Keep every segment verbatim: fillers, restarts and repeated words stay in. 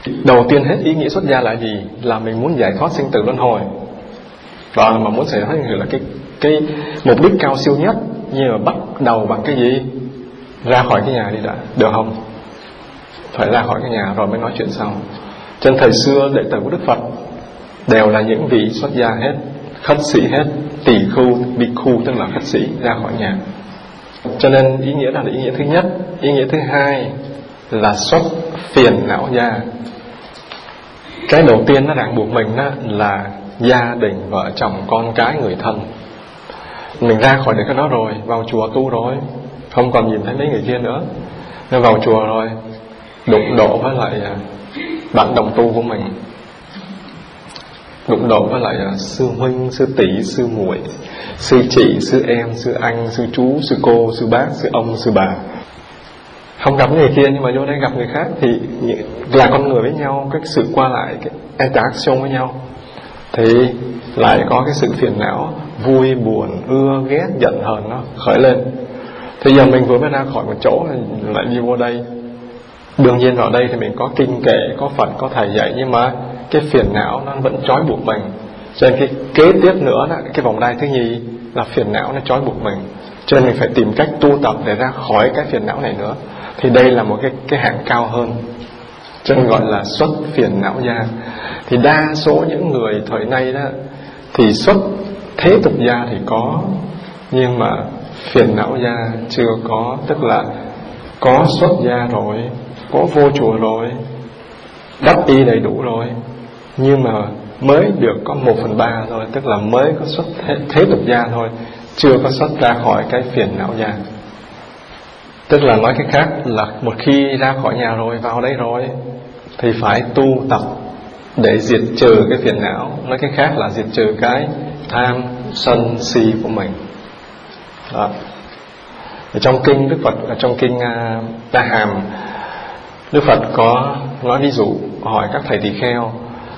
Đầu tiên hết, ý nghĩa xuất gia là gì? Là mình muốn giải thoát sinh tử luân hồi. Và mà muốn giải thoát là cái cái mục đích cao siêu nhất. Nhưng mà bắt đầu bằng cái gì? Ra khỏi cái nhà đi đã, được không? Phải ra khỏi cái nhà rồi mới nói chuyện sau. Trên thời xưa đệ tử của Đức Phật đều là những vị xuất gia hết, khất sĩ hết, tỷ khu, bhikkhu tức là khất sĩ ra khỏi nhà. Cho nên ý nghĩa là ý nghĩa thứ nhất. Ý nghĩa thứ hai là xuất phiền não gia. Cái đầu tiên nó ràng buộc mình đó là gia đình, vợ chồng, con cái, người thân. Mình ra khỏi được cái đó rồi, vào chùa tu rồi, không còn nhìn thấy mấy người kia nữa. Nên vào chùa rồi, đụng độ với lại bạn đồng tu của mình, đụng độ với lại sư huynh, sư tỷ, sư muội, sư chị, sư em, sư anh, sư chú, sư cô, sư bác, sư ông, sư bà. Không gặp người kia nhưng mà vô đây gặp người khác thì là con người với nhau, cái sự qua lại, cái interaction với nhau, thì lại có cái sự phiền não, vui, buồn, ưa, ghét, giận, hờn nó khởi lên. Thì giờ mình vừa mới ra khỏi một chỗ lại đi vô đây. Đương nhiên vào đây thì mình có kinh kệ, có Phật, có thầy dạy, nhưng mà cái phiền não nó vẫn trói buộc mình. Cho nên cái kế tiếp nữa đó, cái vòng đai thứ nhì là phiền não nó trói buộc mình. Cho nên mình phải tìm cách tu tập để ra khỏi cái phiền não này nữa. Thì đây là một cái, cái hạng cao hơn, cho nên gọi là xuất phiền não gia. Thì đa số những người thời nay đó thì xuất thế tục gia thì có, nhưng mà phiền não gia chưa có. Tức là có xuất gia rồi, có vô chùa rồi, đắp y đầy đủ rồi, nhưng mà mới được có một phần ba thôi. Tức là mới có xuất thế, thế tục gia thôi, chưa có xuất ra khỏi cái phiền não gia. Tức là nói cách khác là một khi ra khỏi nhà rồi, vào đây rồi, thì phải tu tập để diệt trừ cái phiền não. Nói cách khác là diệt trừ cái tham, sân, si của mình. Đó. Ở trong kinh Đức Phật, ở trong kinh uh, Đa Hàm, Đức Phật có nói ví dụ, hỏi các thầy tỳ kheo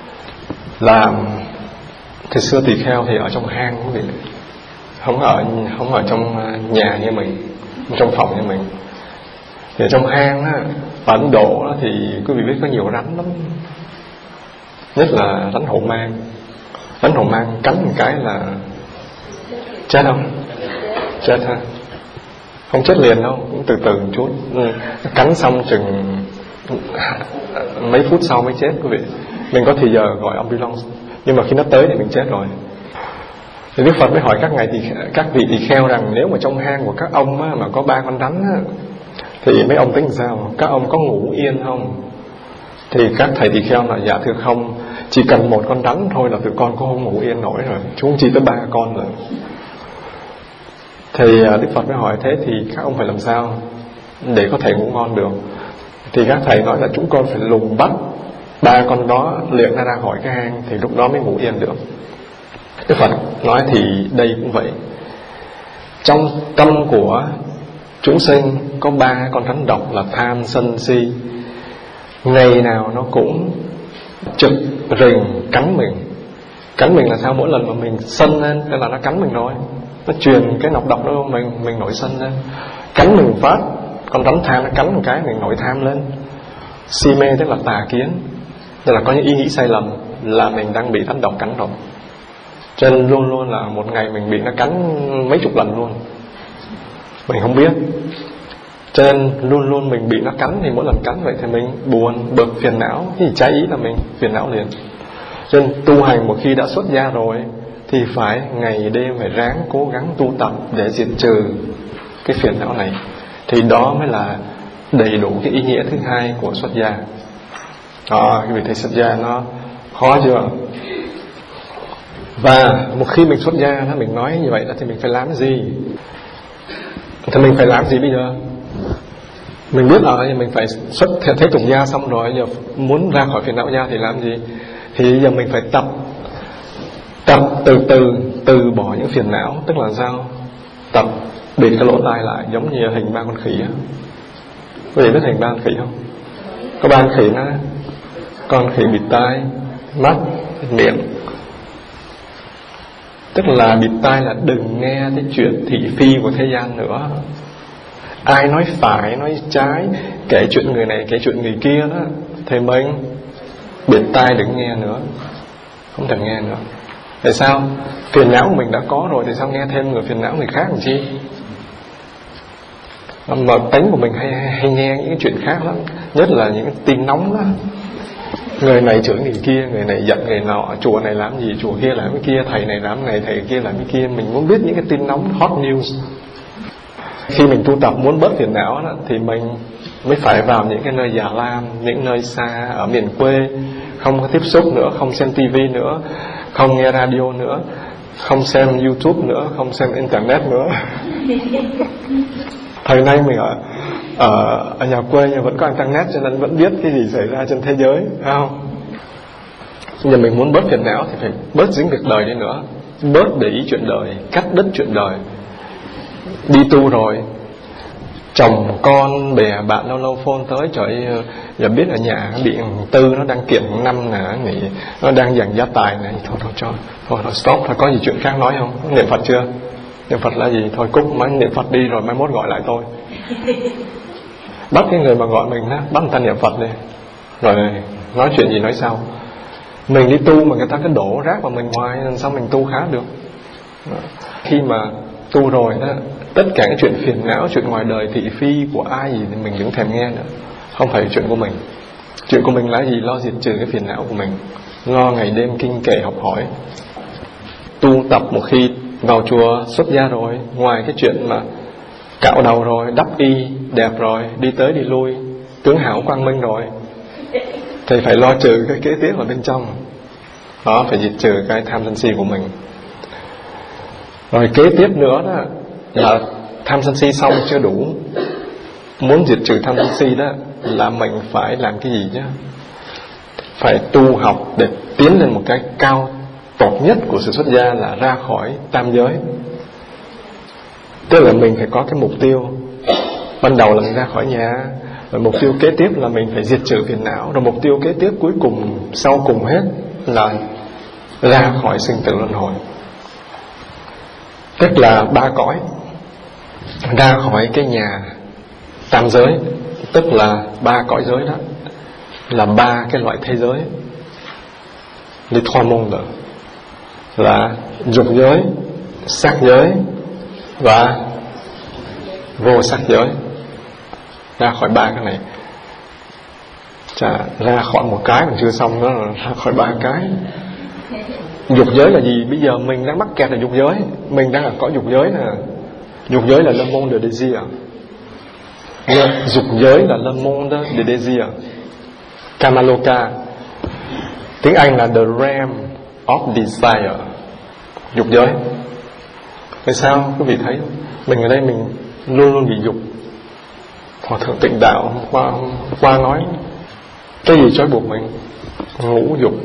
là thời xưa tỳ kheo thì ở trong hang, quý vị, không ở không ở trong nhà như mình, trong phòng như mình. Thì ở trong hang á, ở Ấn Độ á, thì quý vị biết có nhiều rắn lắm, nhất là rắn hổ mang. Rắn hổ mang cắn một cái là chết không? Chết ha. Không chết liền đâu, cũng từ từ một chút. Cắn xong chừng mấy phút sau mới chết, quý vị. Mình có thì giờ gọi ambulance, nhưng mà khi nó tới thì mình chết rồi. Thì Đức Phật mới hỏi các ngài thì các vị tỳ kheo rằng nếu mà trong hang của các ông á, mà có ba con rắn á, thì mấy ông tính sao? Các ông có ngủ yên không? Thì các thầy tỳ kheo là dạ thưa không, chỉ cần một con rắn thôi là tụi con cũng không ngủ yên nổi rồi, chúng chỉ tới ba con rồi. Thì Đức Phật mới hỏi thế thì các ông phải làm sao để có thể ngủ ngon được? Thì các thầy nói là chúng con phải lùng bắt ba con đó luyện ra ra khỏi cái hang, thì lúc đó mới ngủ yên được. Đức Phật nói thì đây cũng vậy. Trong tâm của chúng sinh có ba con rắn độc là tham, sân, si. Ngày nào nó cũng trực rình cắn mình. Cắn mình là sao? Mỗi lần mà mình sân lên tức là nó cắn mình rồi, nó truyền cái nọc độc đó mình, mình nổi sân lên. Cắn mình phát, con rắn tham nó cắn một cái mình nổi tham lên. Si mê tức là tà kiến, tức là có những ý nghĩ sai lầm là mình đang bị rắn độc cắn rồi. Cho nên luôn luôn là một ngày mình bị nó cắn mấy chục lần luôn, mình không biết. Cho nên luôn luôn mình bị nó cắn, thì mỗi lần cắn vậy thì mình buồn, bực, phiền não. Thì trái ý là mình phiền não liền. Cho nên tu hành một khi đã xuất gia rồi thì phải ngày đêm phải ráng cố gắng tu tập để diệt trừ cái phiền não này. Thì đó mới là đầy đủ cái ý nghĩa thứ hai của xuất gia. Đó, cái vị thầy xuất gia nó khó chưa? Và một khi mình xuất gia đó, mình nói như vậy đó, thì mình phải làm cái gì? Thì mình phải làm gì bây giờ? Mình biết ở mình phải xuất thế tục gia xong rồi, giờ muốn ra khỏi phiền não gia thì làm gì? Thì giờ mình phải tập Tập từ từ từ bỏ những phiền não. Tức là sao? Tập bịt cái lỗ tai lại, giống như hình ba con khỉ á. Quý vị biết hình ba con khỉ không? Có ba con khỉ nó, con khỉ bịt tai, mắt, miệng. Tức là bịt tai là đừng nghe cái chuyện thị phi của thế gian nữa. Ai nói phải, nói trái, kể chuyện người này, kể chuyện người kia đó, thì mình bịt tai đừng nghe nữa, không thèm nghe nữa. Tại sao? Phiền não của mình đã có rồi thì sao nghe thêm người phiền não người khác làm chi? Mà tính của mình hay, hay nghe những cái chuyện khác lắm, nhất là những cái tin nóng đó. Người này chửi người kia, người này giận người nọ, chùa này làm gì, chùa kia làm cái kia, thầy này làm này, thầy kia làm cái kia. Mình muốn biết những cái tin nóng, hot news. Khi mình tu tập muốn bớt phiền não đó, thì mình mới phải vào những cái nơi già lam, những nơi xa ở miền quê, không có tiếp xúc nữa, không xem tivi nữa, không nghe radio nữa, không xem YouTube nữa, không xem internet nữa. Thời nay mình ở ở, ở nhà quê nhưng vẫn có internet, cho nên vẫn biết cái gì xảy ra trên thế giới, phải không? Bây giờ mình muốn bớt phiền não thì phải bớt dính việc đời đi nữa, bớt để ý chuyện đời, cắt đứt chuyện đời. Đi tu rồi, chồng con bè bạn lâu lâu phone tới, trời ơi, giờ biết ở nhà bị Tư nó đang kiện năm nè, nó đang giành gia tài này, thôi thôi cho thôi thôi stop, thôi có gì chuyện khác nói không? Niệm Phật chưa? Niệm Phật là gì? Thôi cúc mấy niệm Phật đi rồi mai mốt gọi lại tôi. Bắt cái người mà gọi mình đó, bắt người ta niệm Phật đi, rồi nói chuyện gì nói sau. Mình đi tu mà người ta cứ đổ rác vào mình hoài, nên sao mình tu khá được? Khi mà tu rồi đó, tất cả cái chuyện phiền não, chuyện ngoài đời thị phi của ai gì thì mình đừng thèm nghe nữa. Không phải chuyện của mình. Chuyện của mình là gì? Lo diệt trừ cái phiền não của mình, lo ngày đêm kinh kệ học hỏi. Tu tập một khi vào chùa xuất gia rồi, ngoài cái chuyện mà cạo đầu rồi, đắp y đẹp rồi, đi tới đi lui, tướng hảo quang minh rồi, thì phải lo trừ cái kế tiếp ở bên trong. Đó, phải diệt trừ cái tham sân si của mình. Rồi kế tiếp nữa đó là tham sân si xong chưa đủ. Muốn diệt trừ tham sân si đó là mình phải làm cái gì chứ? Phải tu học để tiến lên một cái cao tột nhất của sự xuất gia là ra khỏi tam giới. Tức là mình phải có cái mục tiêu. Ban đầu là mình ra khỏi nhà, rồi mục tiêu kế tiếp là mình phải diệt trừ phiền não, rồi mục tiêu kế tiếp cuối cùng, sau cùng hết là ra khỏi sinh tử luân hồi. Tức là ba cõi, ra khỏi cái nhà tam giới, tức là ba cõi giới đó, là ba cái loại thế giới. Les trois mondes là dục giới, sắc giới và vô sắc giới. Ra khỏi ba cái này. Chà, ra khỏi một cái còn chưa xong nữa, là ra khỏi ba cái. Dục giới là gì? Bây giờ mình đang mắc kẹt ở dục giới. Mình đang ở cõi dục giới nè. Dục giới là le monde de désir. Dục giới là le monde de désir, Kamaloka. Tiếng Anh là the realm of desire. Dục giới. Tại sao quý vị thấy mình ở đây mình luôn luôn bị dục? Hòa thượng Tịnh Đạo hôm qua, hôm qua nói cái gì trói buộc mình? Ngũ dục,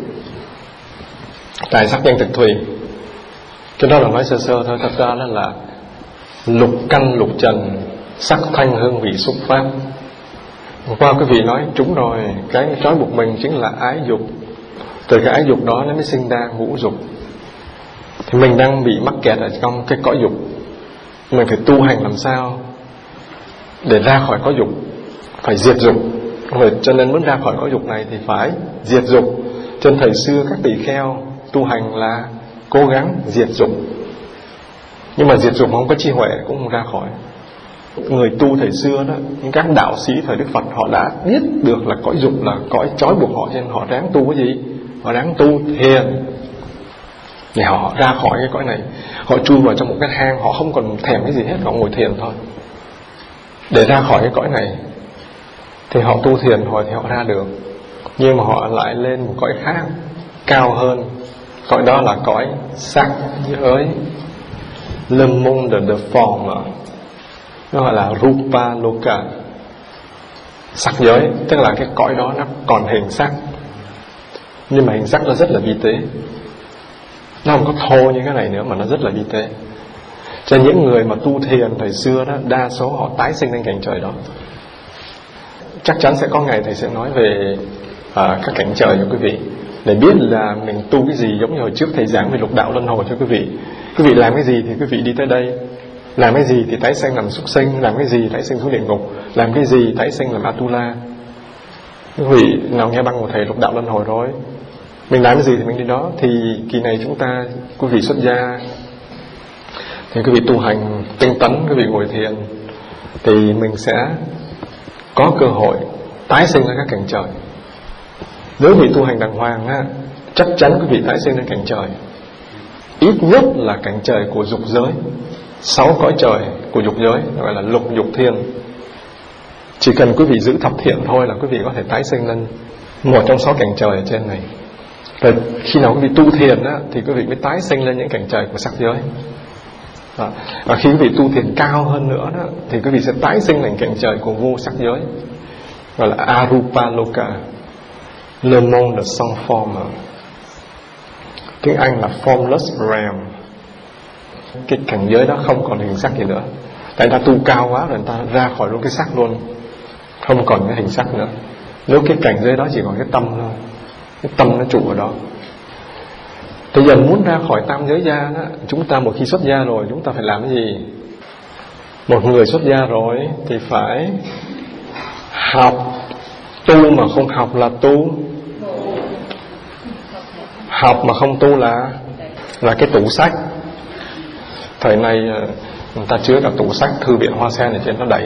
tài sắc danh thực thùy. Cái đó là nói sơ sơ thôi. Thật ra đó là lục căn lục trần, sắc thanh hương vị xúc pháp. Hôm qua quý vị nói trúng rồi. Cái trói buộc mình chính là ái dục. Từ cái ái dục đó nó mới sinh ra ngũ dục. Thì mình đang bị mắc kẹt ở trong cái cõi dục. Mình phải tu hành làm sao để ra khỏi cõi dục, phải diệt dục. Rồi cho nên muốn ra khỏi cõi dục này thì phải diệt dục. Trên thời xưa các tỳ kheo tu hành là cố gắng diệt dục, nhưng mà diệt dục không có trí huệ cũng không ra khỏi. Người tu thời xưa đó, những các đạo sĩ thời Đức Phật, họ đã biết được là cõi dục là cõi trói buộc họ, cho nên họ ráng tu cái gì? Họ ráng tu thiền để họ ra khỏi cái cõi này. Họ chui vào trong một cái hang, họ không còn thèm cái gì hết, họ ngồi thiền thôi. Để ra khỏi cái cõi này thì họ tu thiền hồi thì họ ra được. Nhưng mà họ lại lên một cõi khác, cao hơn. Cõi đó là cõi sắc giới, le monde de forme, nó gọi là Rupa Loka. Sắc giới, tức là cái cõi đó nó còn hình sắc, nhưng mà hình sắc nó rất là vi tế. Nó không có thô như cái này nữa, mà nó rất là vi tế. Cho nên những người mà tu thiền thời xưa đó, đa số họ tái sinh lên cảnh trời đó. Chắc chắn sẽ có ngày thầy sẽ nói về uh, các cảnh trời cho quý vị, để biết là mình tu cái gì. Giống như hồi trước thầy giảng về lục đạo luân hồi cho quý vị. Quý vị làm cái gì thì quý vị đi tới đây. Làm cái gì thì tái sinh làm súc sinh, làm cái gì tái sinh xuống địa ngục, làm cái gì tái sinh làm Atula. Quý vị nào nghe băng của thầy lục đạo luân hồi rồi, mình làm cái gì thì mình đi đó. Thì kỳ này chúng ta, quý vị xuất gia thì quý vị tu hành tinh tấn, quý vị ngồi thiền, thì mình sẽ có cơ hội tái sinh ra các cảnh trời. Nếu vị tu hành đàng hoàng á, chắc chắn quý vị tái sinh lên cảnh trời, ít nhất là cảnh trời của dục giới, sáu cõi trời của dục giới, gọi là lục dục thiên. Chỉ cần quý vị giữ thập thiện thôi là quý vị có thể tái sinh lên một trong sáu cảnh trời ở trên này. Rồi khi nào quý vị tu thiền á, thì quý vị mới tái sinh lên những cảnh trời của sắc giới. Và khi quý vị tu thiền cao hơn nữa đó, thì quý vị sẽ tái sinh lên cảnh trời của vô sắc giới, gọi là Arupa Loka, Le Monde sans forme. Tiếng Anh là Formless Realm. Cái cảnh giới đó không còn hình sắc gì nữa. Tại người ta tu cao quá rồi, người ta ra khỏi luôn cái sắc luôn, không còn cái hình sắc nữa. Nếu cái cảnh giới đó chỉ còn cái tâm thôi, cái tâm nó trụ ở đó. Thì giờ muốn ra khỏi tam giới gia đó, chúng ta một khi xuất gia rồi, chúng ta phải làm cái gì? Một người xuất gia rồi thì phải học. Tu mà không học là tu, học mà không tu là là cái tủ sách. Thời nay người ta chứa cả tủ sách, thư viện Hoa Sen ở trên nó đầy,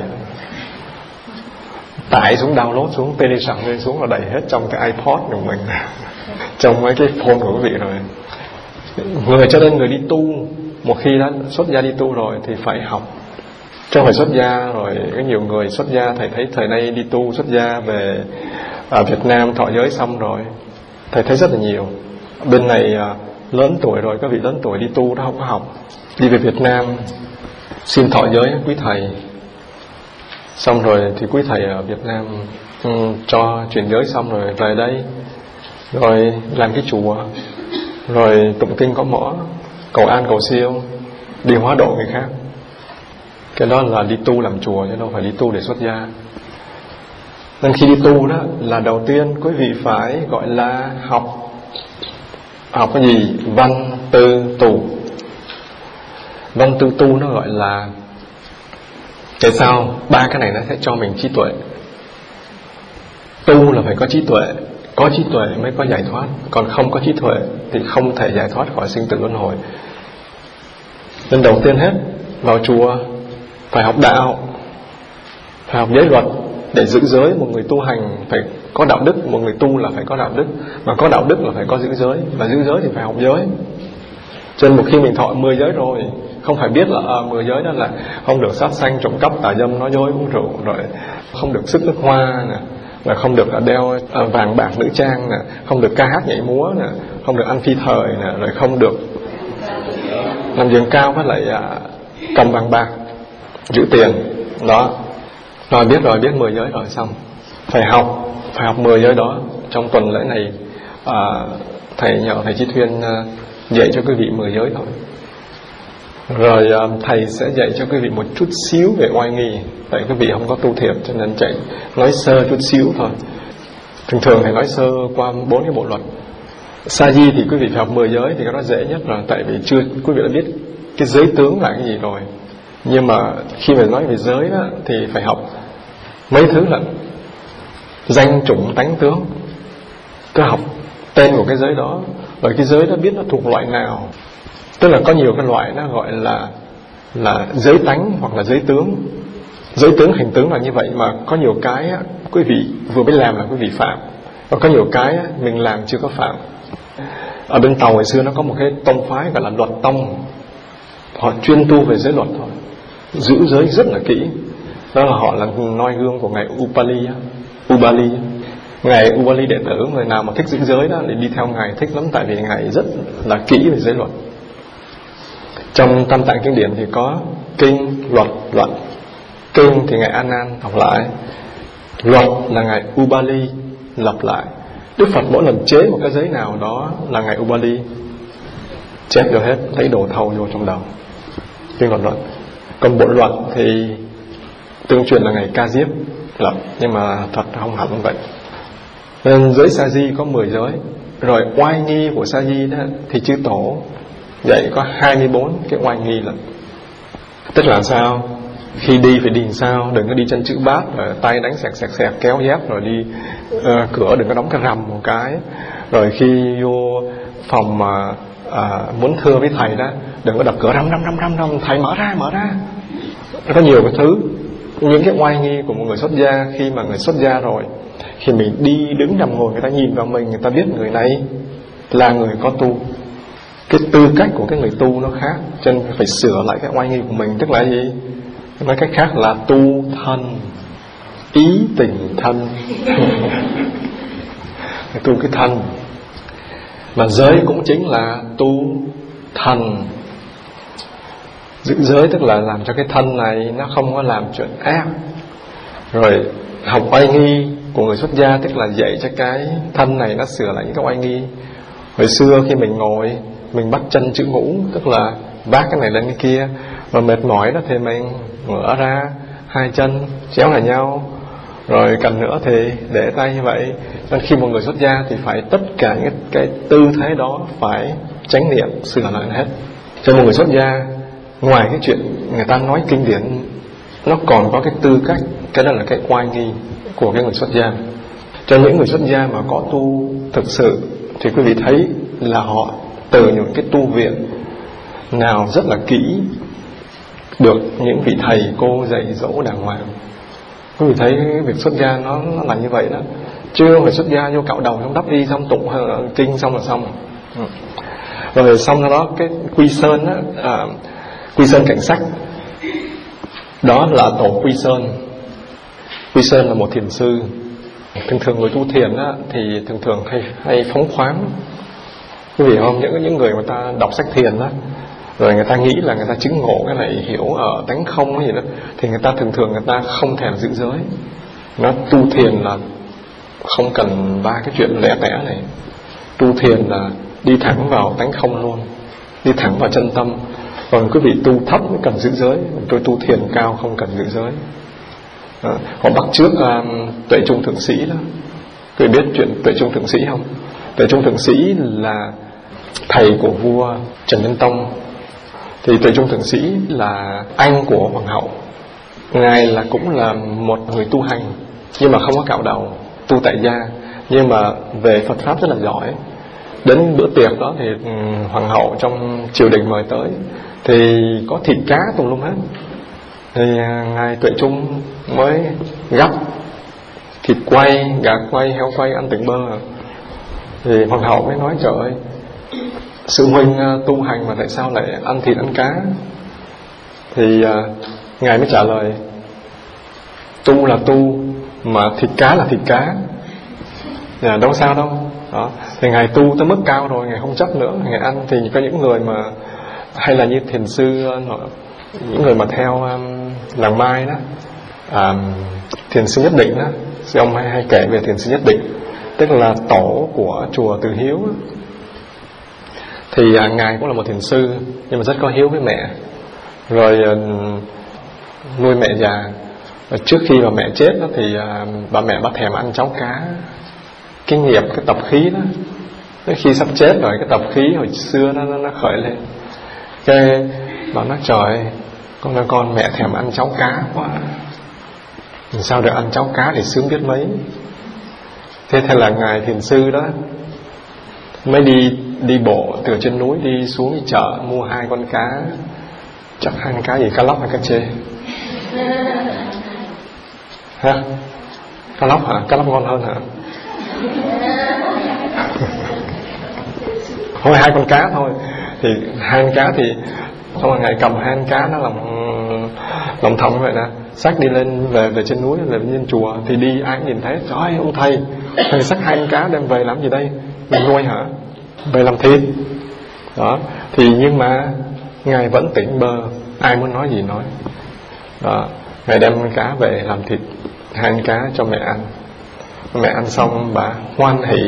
tải xuống, download xuống, tê lê sẵn lên xuống là đầy hết trong cái iPod của mình, trong mấy cái phone của quý vị rồi. Người cho nên người đi tu, một khi đã xuất gia đi tu rồi thì phải học, chứ không phải xuất gia rồi. Có nhiều người xuất gia, thầy thấy thời nay đi tu xuất gia về ở Việt Nam thọ giới xong rồi, thầy thấy rất là nhiều. Bên này lớn tuổi rồi, các vị lớn tuổi đi tu đó không có học, đi về Việt Nam xin thọ giới quý thầy, xong rồi thì quý thầy ở Việt Nam um, cho truyền giới xong rồi về đây, rồi làm cái chùa, rồi tụng kinh có mõ, cầu an cầu siêu, đi hóa độ người khác. Cái đó là đi tu làm chùa, chứ đâu phải đi tu để xuất gia. Nên khi đi tu đó là đầu tiên quý vị phải gọi là học. Học cái gì? Văn tư tu. Văn tư tu nó gọi là, tại sao ba cái này nó sẽ cho mình trí tuệ. Tu là phải có trí tuệ, có trí tuệ mới có giải thoát, còn không có trí tuệ thì không thể giải thoát khỏi sinh tử luân hồi. Nên đầu tiên hết, vào chùa phải học đạo, phải học giới luật để giữ giới. Một người tu hành phải có đạo đức, một người tu là phải có đạo đức, mà có đạo đức là phải có giữ giới, và giữ giới thì phải học giới. Cho nên một khi mình thọ mười giới rồi, không phải biết là à, mười giới đó là không được sát sanh, trộm cắp, tà dâm, nói dối, uống rượu, rồi không được sức nước hoa nè, là không được đeo vàng bạc nữ trang nè, không được ca hát nhảy múa nè, không được ăn phi thời nè, rồi không được làm giường cao với lại à, cầm vàng bạc, giữ tiền đó. Rồi biết rồi, biết mười giới rồi xong, phải học, phải học mười giới đó. Trong tuần lễ này à, thầy nhờ thầy Chí Thuyên à, dạy cho quý vị mười giới thôi. Rồi à, thầy sẽ dạy cho quý vị một chút xíu về oai nghi, tại quý vị không có tu thiền cho nên chạy nói sơ chút xíu thôi. Thường thường thầy nói sơ qua bốn cái bộ luật. Sa di thì quý vị phải học mười giới, thì cái đó dễ nhất rồi, tại vì chưa quý vị đã biết cái giới tướng là cái gì rồi. Nhưng mà khi mà nói về giới đó, thì phải học mấy thứ là danh chủng tánh tướng. Cứ học tên của cái giới đó, rồi cái giới đó biết nó thuộc loại nào. Tức là có nhiều cái loại nó gọi là là giới tánh hoặc là giới tướng. Giới tướng hành tướng là như vậy, mà có nhiều cái á, quý vị vừa mới làm là quý vị phạm, và có nhiều cái á, mình làm chưa có phạm. Ở bên Tàu ngày xưa nó có một cái tông phái gọi là Luật Tông, họ chuyên tu về giới luật thôi, giữ giới rất là kỹ. Đó là họ là noi gương của ngài Upali á, Ubali. Ngài Ubali đệ tử, người nào mà thích giữ giới đó thì đi theo ngài thích lắm, tại vì ngài rất là kỹ về giới luật. Trong Tam Tạng Kinh Điển thì có kinh, luật, luận. Kinh thì ngài A Nan đọc lại, luật là ngài Ubali lập lại. Đức Phật mỗi lần chế một cái giấy nào đó là ngài Ubali chép vô hết, lấy đồ thầu vô trong đầu. Kinh luật luận. Còn bộ luận thì tương truyền là ngài Ca Diếp lập, nhưng mà thật không hẳn vậy. Nên giới Sa Di có mười giới. Rồi oai nghi của Sa Di đó thì chư Tổ dạy có hai mươi bốn cái oai nghi lận. Tức là sao? Khi đi phải đi làm sao, đừng có đi chân chữ bát rồi tay đánh sẹt sẹt sẹt kéo dép rồi đi uh, cửa đừng có đóng cái rầm một cái. Rồi khi vô phòng mà uh, muốn thưa với thầy đó, đừng có đập cửa răm răm răm răm răm, thầy mở ra mở ra. Có nhiều cái thứ, những cái oai nghi của một người xuất gia. Khi mà người xuất gia rồi, khi mình đi đứng nằm ngồi, người ta nhìn vào mình, người ta biết người này là người có tu. Cái tư cách của cái người tu nó khác, cho nên phải sửa lại cái oai nghi của mình. Tức là gì? Nói cách khác là tu thân, ý tình thân. Tu cái thân. Mà giới cũng chính là tu thần. Giữ giới tức là làm cho cái thân này nó không có làm chuyện ác. Rồi học oai nghi của người xuất gia tức là dạy cho cái thân này nó sửa lại những cái oai nghi. Hồi xưa khi mình ngồi, mình bắt chân chữ ngũ, tức là vác cái này lên cái kia. Rồi mệt mỏi đó thì mình mở ra hai chân chéo lại nhau. Rồi cần nữa thì để tay như vậy. Nên khi một người xuất gia thì phải tất cả những cái tư thế đó phải chánh niệm sửa lại hết. Cho một người xuất gia, ngoài cái chuyện người ta nói kinh điển, nó còn có cái tư cách, cái đó là cái oai nghi của cái người xuất gia. Cho những người xuất gia mà có tu thực sự thì quý vị thấy là họ từ những cái tu viện nào rất là kỹ, được những vị thầy cô dạy dỗ đàng hoàng. Quý vị thấy việc xuất gia nó, nó là như vậy đó. Chưa phải xuất gia vô cạo đầu xong đắp y xong tụng kinh xong là xong. Rồi xong sau đó cái Quy Sơn á, à, Quy Sơn Cảnh Sách, đó là tổ Quy Sơn. Quy Sơn là một thiền sư. Thường thường người tu thiền á, thì thường thường hay, hay phóng khoáng. Quý vị không, những, những người mà ta đọc sách thiền á, rồi người ta nghĩ là người ta chứng ngộ cái này hiểu ở tánh không cái gì đó, thì người ta thường thường người ta không thèm giữ giới. Nó tu thiền là không cần ba cái chuyện lẻ tẻ này. Tu thiền là đi thẳng vào tánh không luôn, đi thẳng vào chân tâm. Còn quý vị tu thấp mới cần giữ giới, tôi tu thiền cao không cần giữ giới. À, họ bắt trước um, Tuệ Trung Thượng Sĩ đó. Quý vị biết chuyện Tuệ Trung Thượng Sĩ không? Tuệ Trung Thượng Sĩ là thầy của vua Trần Nhân Tông. Thì Tuệ Trung Thượng Sĩ là anh của hoàng hậu. Ngài là cũng là một người tu hành, nhưng mà không có cạo đầu, tu tại gia, nhưng mà về Phật pháp rất là giỏi. Đến bữa tiệc đó thì hoàng hậu trong triều đình mời tới, thì có thịt cá tùm lum hết. Thì ngài Tuệ Trung mới gắp thịt quay, gà quay, heo quay ăn tỉnh bơ. Thì hoàng hậu mới nói: trời ơi, sư huynh tu hành mà tại sao lại ăn thịt ăn cá? Thì uh, ngài mới trả lời: tu là tu, mà thịt cá là thịt cá, à, đâu sao đâu. Đó. Thì ngài tu tới mức cao rồi, ngài không chấp nữa, ngài ăn. Thì có những người mà hay là như thiền sư, những người mà theo um, làng Mai đó, um, thiền sư Nhất Định đó, sư ông hay, hay kể về thiền sư Nhất Định, tức là tổ của chùa Từ Hiếu đó. Thì uh, ngài cũng là một thiền sư, nhưng mà rất có hiếu với mẹ. Rồi uh, nuôi mẹ già. Và trước khi mà mẹ chết đó, thì uh, bà mẹ bà thèm ăn cháo cá. Cái nghiệp, cái tập khí đó, khi sắp chết rồi, cái tập khí hồi xưa nó, nó, nó khởi lên. Cái bà nói: trời, con nói con mẹ thèm ăn cháo cá quá, sao được ăn cháo cá thì sướng biết mấy. Thế thế là ngài thiền sư đó mới đi đi bộ từ trên núi đi xuống chợ mua hai con cá. Chắc hai con cá gì, cá lóc hay cá chê? Hả? Cá lóc hả? Cá lóc ngon hơn hả? Thôi hai con cá thôi. Thì hai con cá thì xong rồi ngài cầm hai con cá nó lòng lòng thòng vậy nè, xách đi lên về về trên núi, về trên chùa. Thì đi ai cũng nhìn thấy: trời ơi ông thầy, thầy xách hai con cá đem về làm gì đây? Mình nuôi hả? Về làm thịt. Đó. Thì nhưng mà ngài vẫn tỉnh bơ, ai muốn nói gì nói. Đó. Ngài đem con cá về làm thịt, hai con cá cho mẹ ăn. Mẹ ăn xong bà hoan hỷ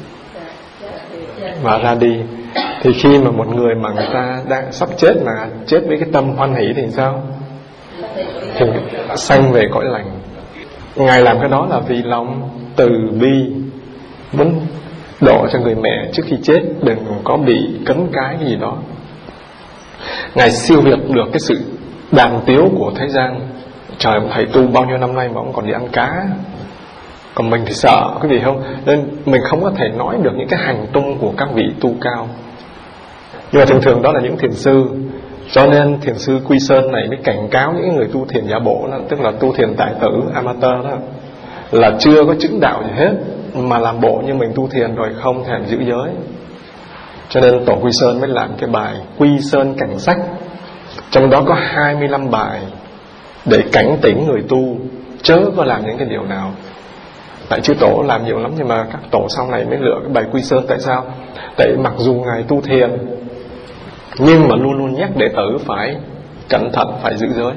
và ra đi. Thì khi mà một người mà người ta đang sắp chết mà chết với cái tâm hoan hỷ thì sao? Thì sanh về cõi lành. Ngài làm cái đó là vì lòng từ bi, muốn độ cho người mẹ trước khi chết đừng có bị cấn cái gì đó. Ngài siêu việt được cái sự đàm tiếu của thế gian. Trời, thầy tu bao nhiêu năm nay mà ông còn đi ăn cá, còn mình thì sợ cái gì không, nên mình không có thể nói được những cái hành tung của các vị tu cao. Nhưng mà thường thường đó là những thiền sư. Cho nên thiền sư Quy Sơn này mới cảnh cáo những người tu thiền giả bộ đó, tức là tu thiền tài tử, amateur đó, là chưa có chứng đạo gì hết mà làm bộ như mình tu thiền rồi không thèm giữ giới. Cho nên Tổ Quy Sơn mới làm cái bài Quy Sơn Cảnh Sách, trong đó có hai mươi lăm bài để cảnh tỉnh người tu chớ có làm những cái điều nào. Tại chư Tổ làm nhiều lắm, nhưng mà các Tổ sau này mới lựa cái bài Quy Sơn. Tại sao? Tại mặc dù Ngài tu thiền, nhưng mà luôn luôn nhắc đệ tử phải cẩn thận, phải giữ giới.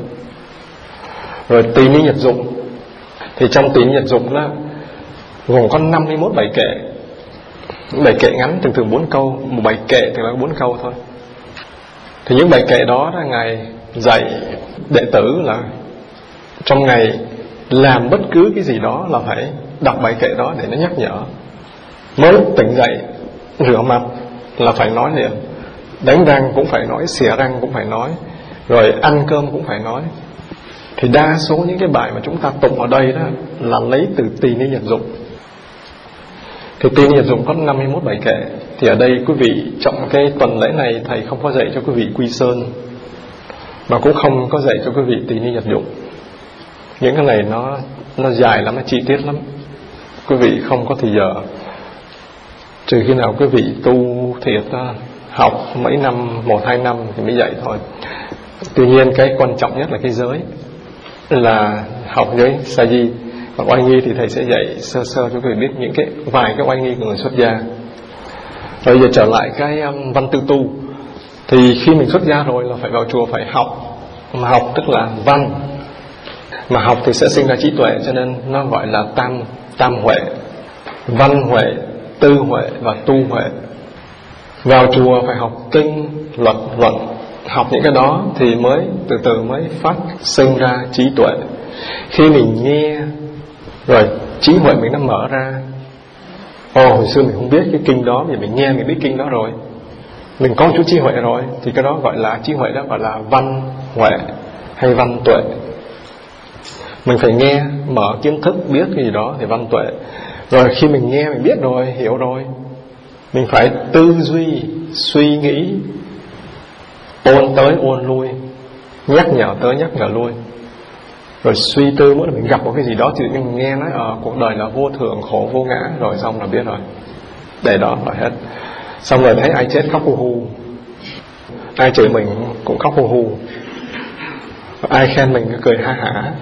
Rồi Tỳ Ni Nhật Dụng, thì trong Tỳ Ni Nhật Dụng đó gồm có năm mươi mốt bài kệ. Những bài kệ ngắn thường thường bốn câu, một bài kệ thì là bốn câu thôi. Thì những bài kệ đó là Ngài dạy đệ tử là trong ngày làm bất cứ cái gì đó là phải đọc bài kệ đó để nó nhắc nhở. Mới tỉnh dậy rửa mặt là phải nói liền, đánh răng cũng phải nói, xỉa răng cũng phải nói, rồi ăn cơm cũng phải nói. Thì đa số những cái bài mà chúng ta tụng ở đây đó là lấy từ Tỳ Ni Nhật Dụng. Thì Tỳ Ni Nhật Dụng có năm mươi mốt bài kệ. Thì ở đây quý vị trong cái tuần lễ này thầy không có dạy cho quý vị Quy Sơn, mà cũng không có dạy cho quý vị Tỳ Ni Nhật Dụng. Những cái này nó nó dài lắm, nó chi tiết lắm, quý vị không có thì giờ. Trừ khi nào quý vị tu thiệt học mấy năm, một hai năm thì mới dạy thôi. Tuy nhiên cái quan trọng nhất là cái giới, là học giới sa di. Còn oai nghi thì thầy sẽ dạy sơ sơ cho quý vị biết những cái vài cái oai nghi của người xuất gia. Rồi giờ trở lại cái um, văn tư tu. Thì khi mình xuất gia rồi là phải vào chùa phải học. Mà học tức là văn, mà học thì sẽ sinh ra trí tuệ, cho nên nó gọi là tam tam huệ: văn huệ, tư huệ và tu huệ. Vào chùa phải học kinh, luật, luận. Học những cái đó thì mới từ từ mới phát sinh ra trí tuệ. Khi mình nghe rồi trí huệ mình nó mở ra. Ồ, hồi xưa mình không biết cái kinh đó, vì mình nghe mình biết kinh đó rồi, mình có chút trí huệ rồi, thì cái đó gọi là trí huệ, đó gọi là văn huệ hay văn tuệ. Mình phải nghe, mở kiến thức, biết cái gì đó thì văn tuệ. Rồi khi mình nghe, mình biết rồi, hiểu rồi, mình phải tư duy, suy nghĩ, ôn tới ôn lui, nhắc nhở tới nhắc nhở lui. Rồi suy tư, mỗi lần mình gặp một cái gì đó thì mình nghe nói ở cuộc đời là vô thường, khổ, vô ngã, rồi xong là biết rồi, để đó là hết. Xong rồi thấy ai chết khóc hu hu, ai chửi mình cũng khóc hu hu, ai khen mình cười ha hả.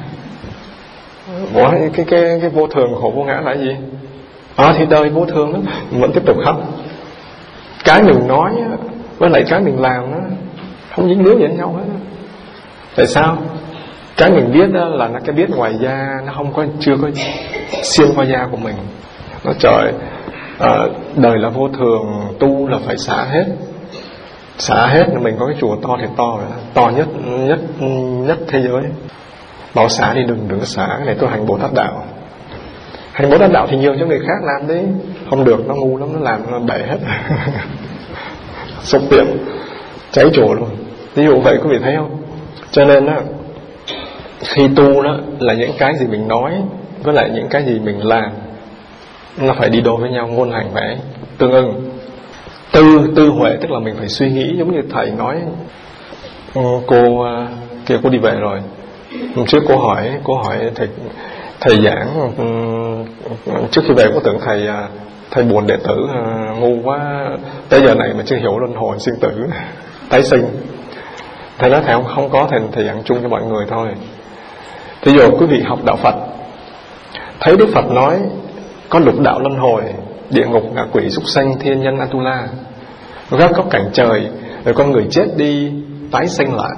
Ủa, cái, cái, cái, cái vô thường, khổ, vô ngã là cái gì? À thì đời vô thường đó, mình vẫn tiếp tục khóc. Cái mình nói với lại cái mình làm nó không dính líu gì đến nhau hết. Tại sao? Cái mình biết đó là nó cái biết ngoài da, nó không có, chưa có xuyên qua da của mình. Nó trời, à, đời là vô thường, tu là phải xả hết, xả hết. Mình có cái chùa to thì to rồi, to nhất nhất nhất thế giới. Bảo xả thì đừng đừng xả, cái này tôi hành Bồ Tát đạo. Hành Bồ Tát đạo thì nhường cho người khác làm đi, không được, nó ngu lắm, nó làm nó bể hết. Xúc tiệm, cháy chùa luôn. Ví dụ vậy quý vị thấy không? Cho nên á, khi tu đó là những cái gì mình nói với lại những cái gì mình làm nó phải đi đôi với nhau, ngôn hành phải tương ưng. Tư tư huệ tức là mình phải suy nghĩ, giống như thầy nói. Cô kia cô đi về rồi, hôm trước cô hỏi cô hỏi thầy thầy giảng trước khi về, cô tưởng thầy thầy buồn đệ tử ngu quá, tới giờ này mà chưa hiểu luân hồi sinh tử tái sinh. Thầy nói thầy không không có, thầy thầy giảng chung cho mọi người thôi. Thí dụ quý vị học đạo Phật, thấy Đức Phật nói có lục đạo luân hồi, địa ngục, ngạ quỷ, súc sanh, thiên nhân, Atula, các có cảnh trời, rồi con người chết đi tái sinh lại.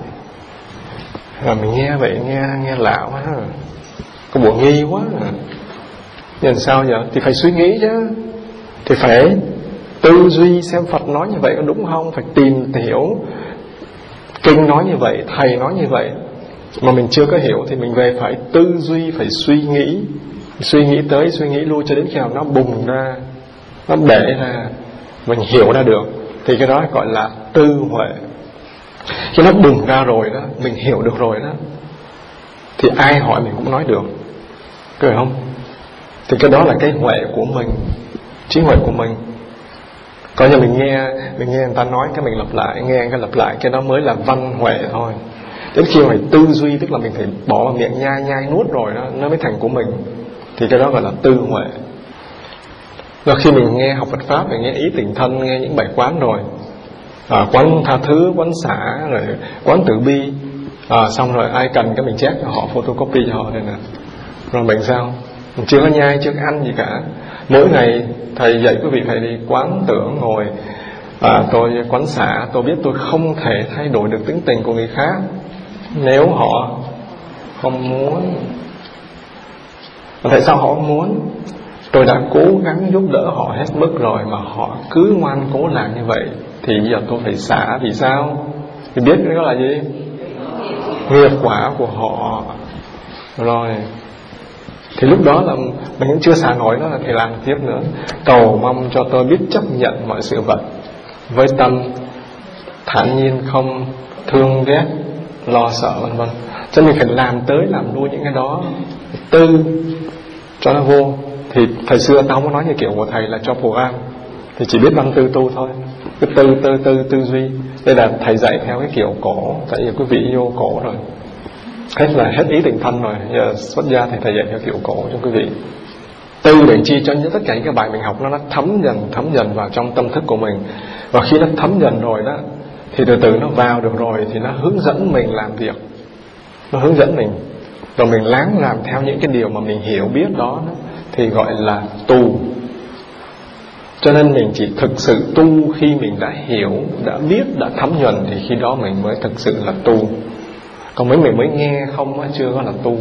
Rồi mình nghe vậy nghe nghe lạ quá, có bộ nghi quá. Nhưng sao giờ? Thì phải suy nghĩ chứ, thì phải tư duy xem Phật nói như vậy có đúng không, phải tìm hiểu kinh nói như vậy, thầy nói như vậy, mà mình chưa có hiểu thì mình về phải tư duy, phải suy nghĩ, suy nghĩ tới suy nghĩ lui cho đến khi nào nó bùng ra, nó bể ra, mình hiểu ra được, thì cái đó gọi là tư huệ. Khi nó bùng ra rồi đó, mình hiểu được rồi đó, thì ai hỏi mình cũng nói được, có phải không? Thì cái đó là cái huệ của mình, trí huệ của mình. Coi như mình nghe mình nghe người ta nói cái mình lặp lại, nghe cái lặp lại, cái đó mới là văn huệ thôi. Đến khi mình tư duy, tức là mình phải bỏ vào miệng nhai nhai nuốt rồi đó, nó mới thành của mình, thì cái đó gọi là tư huệ. Và khi mình nghe học Phật pháp, mình nghe ý tình thân, nghe những bài quán rồi, à, quán tha thứ, quán xả, rồi quán từ bi, à, xong rồi ai cần cái mình chép cho họ, photocopy cho họ đây nè. Rồi mình sao? Mình chưa có nhai, chưa có ăn gì cả. Mỗi ngày thầy dạy quý vị phải đi quán tưởng ngồi, à, tôi quán xả, tôi biết tôi không thể thay đổi được tính tình của người khác nếu họ không muốn. Tại sao họ không muốn? Tôi đã cố gắng giúp đỡ họ hết mức rồi mà họ cứ ngoan cố làm như vậy, thì bây giờ tôi phải xả. Vì sao? Thì biết cái đó là gì? Nghiệp quả của họ. Rồi thì lúc đó là mình cũng chưa xả nổi, đó là thầy làm tiếp nữa. Cầu mong cho tôi biết chấp nhận mọi sự vật với tâm thản nhiên, không thương ghét, lo sợ vân vân. Cho nên mình phải làm tới làm lui những cái đó, tư cho nó vô. Thì thời xưa tao không có nói như kiểu của thầy là cho phù am, thì chỉ biết văn tư tu thôi, cái tư tư tư tư duy. Đây là thầy dạy theo cái kiểu cổ, tại vì quý vị vô cổ rồi, hết là hết ý tình thân rồi. Giờ xuất gia thì thầy dạy theo kiểu cổ cho quý vị. Tư để chi cho tất cả những cái bài mình học nó nó thấm dần thấm dần vào trong tâm thức của mình. Và khi nó thấm dần rồi đó, thì từ từ nó vào được rồi, thì nó hướng dẫn mình làm việc, nó hướng dẫn mình, rồi mình láng làm theo những cái điều mà mình hiểu biết đó, đó thì gọi là tu. Cho nên mình chỉ thực sự tu khi mình đã hiểu, đã biết, đã thấm nhuần, thì khi đó mình mới thực sự là tu. Còn mấy mình mới nghe không á, chưa có là tu.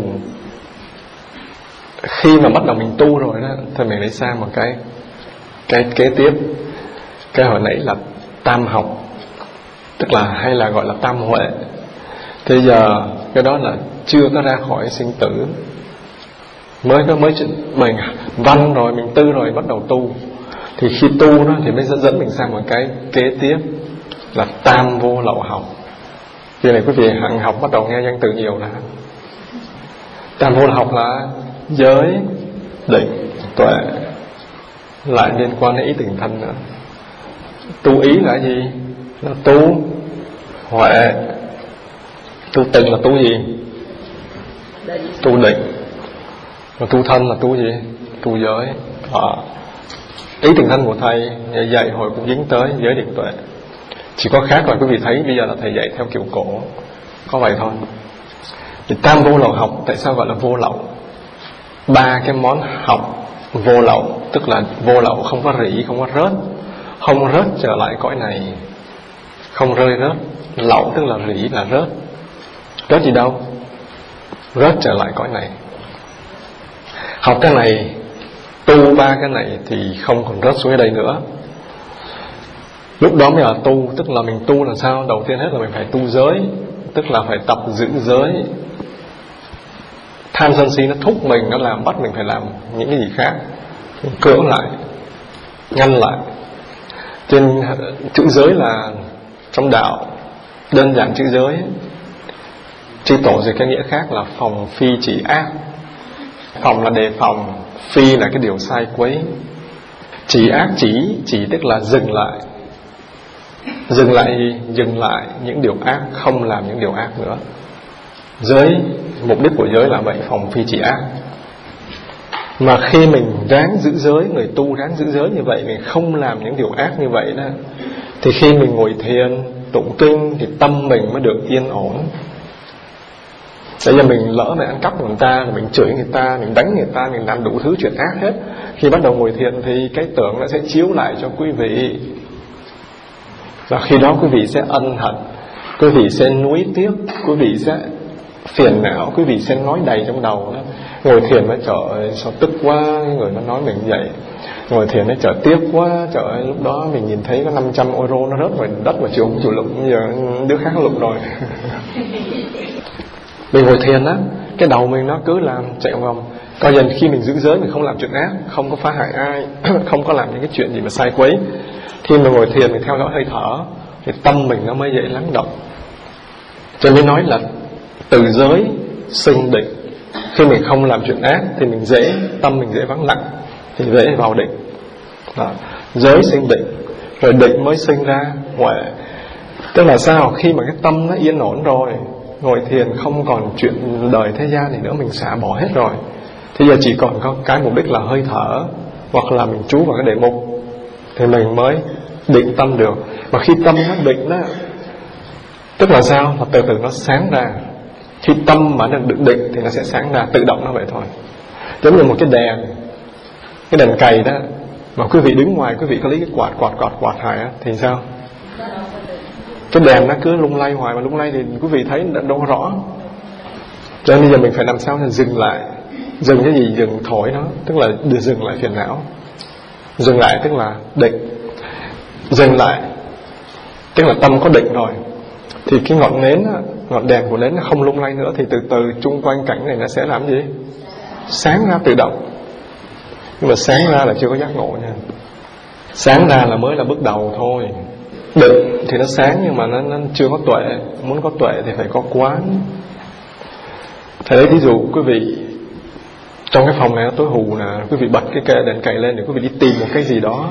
Khi mà bắt đầu mình tu rồi đó, thì mình lấy sang một cái cái kế tiếp. Cái hồi nãy là tam học, tức là hay là gọi là tam huệ. Thế giờ cái đó là chưa có ra khỏi sinh tử, mới có mới mình văn rồi, mình tư rồi, bắt đầu tu. Thì khi tu đó thì mới dẫn dẫn mình sang một cái kế tiếp là tam vô lậu học. Khi này quý vị hằng học bắt đầu nghe danh từ nhiều là tam vô lậu học là giới, định, tuệ, lại liên quan đến ý tình thân nữa. Tu ý là gì? Là tu huệ. Tu tình là tu gì? Tu định. Và tu thân là tu gì? Tu giới. À, ý tình thân của thầy dạy hồi cũng dính tới giới định tuệ. Chỉ có khác là quý vị thấy bây giờ là thầy dạy theo kiểu cổ, có vậy thôi. Thì tam vô lậu học, tại sao gọi là vô lậu? Ba cái món học vô lậu, tức là vô lậu không có rỉ, không có rớt, không rớt trở lại cõi này, không rơi rớt. Lậu tức là rỉ, là rớt. Rớt gì đâu? Rớt trở lại cõi này. Học cái này, tu ba cái này thì không còn rớt xuống đây nữa. Lúc đó mới là tu. Tức là mình tu là sao? Đầu tiên hết là mình phải tu giới, tức là phải tập giữ giới. Tham sân si nó thúc mình, nó làm bắt mình phải làm những cái gì khác, mình cưỡng lại, ngăn lại. Trên chữ giới là trong đạo đơn giản chữ giới, chư tổ dịch cái nghĩa khác là phòng phi chỉ ác. Phòng là đề phòng, phi là cái điều sai quấy, chỉ ác chỉ chỉ tức là dừng lại. Dừng lại gì? Dừng lại những điều ác, không làm những điều ác nữa. Giới, mục đích của giới là vậy, phòng phi chỉ ác. Mà khi mình ráng giữ giới, người tu ráng giữ giới như vậy, mình không làm những điều ác như vậy đó, thì khi mình ngồi thiền tụng kinh thì tâm mình mới được yên ổn. Bây giờ mình lỡ này ăn cắp của người ta, mình chửi người ta, mình đánh người ta, mình làm đủ thứ chuyện ác hết. Khi bắt đầu ngồi thiền thì cái tưởng nó sẽ chiếu lại cho quý vị. Và khi đó quý vị sẽ ân hận, quý vị sẽ nuối tiếc, quý vị sẽ phiền não, quý vị sẽ nói đầy trong đầu đó. Ngồi thiền nó trời ơi sao tức quá, cái người nó nói mình vậy. Ngồi thiền nó trời tiếc quá, trời ơi lúc đó mình nhìn thấy có năm trăm euro nó rớt vào đất mà chịu không chịu lụng, giờ đứa khác lụng rồi. Mình ngồi thiền á, cái đầu mình nó cứ làm chạy vòng. Coi dần khi mình giữ giới, mình không làm chuyện ác, không có phá hại ai, không có làm những cái chuyện gì mà sai quấy. Khi mình ngồi thiền, mình theo dõi hơi thở, thì tâm mình nó mới dễ lắng động. Cho nên nói là từ giới sinh định. Khi mình không làm chuyện ác thì mình dễ, tâm mình dễ vắng lặng, thì dễ vào định. Đó. Giới sinh định, rồi định mới sinh ra huệ. Tức là sao? Khi mà cái tâm nó yên ổn rồi, ngồi thiền không còn chuyện đời thế gian này nữa, mình xả bỏ hết rồi, thì giờ chỉ còn có cái mục đích là hơi thở, hoặc là mình trú vào cái đề mục, thì mình mới định tâm được. Mà khi tâm nó định đó, tức là sao? Là từ từ nó sáng ra. Khi tâm mà nó được định thì nó sẽ sáng ra, tự động nó vậy thôi. Giống như một cái đèn, cái đèn cày đó, mà quý vị đứng ngoài, quý vị có lấy cái quạt quạt quạt quạt hoài á, thì sao? Cái đèn nó cứ lung lay hoài, mà lung lay thì quý vị thấy đâu có rõ. Cho nên bây giờ mình phải làm sao để dừng lại. Dừng cái gì? Dừng thổi nó, tức là đưa dừng lại phiền não. Dừng lại tức là định. Dừng lại tức là tâm có định rồi, thì cái ngọn nến, ngọn đèn của nến nó không lung lay nữa, thì từ từ chung quanh cảnh này nó sẽ làm gì? Sáng ra tự động. Nhưng mà sáng ra là chưa có giác ngộ nha. Sáng ra là mới là bước đầu thôi. Định thì nó sáng nhưng mà nó, nó chưa có tuệ. Muốn có tuệ thì phải có quán. Thầy lấy ví dụ, quý vị trong cái phòng này nó tối hù nè, quý vị bật cái cây đèn cày lên để quý vị đi tìm một cái gì đó,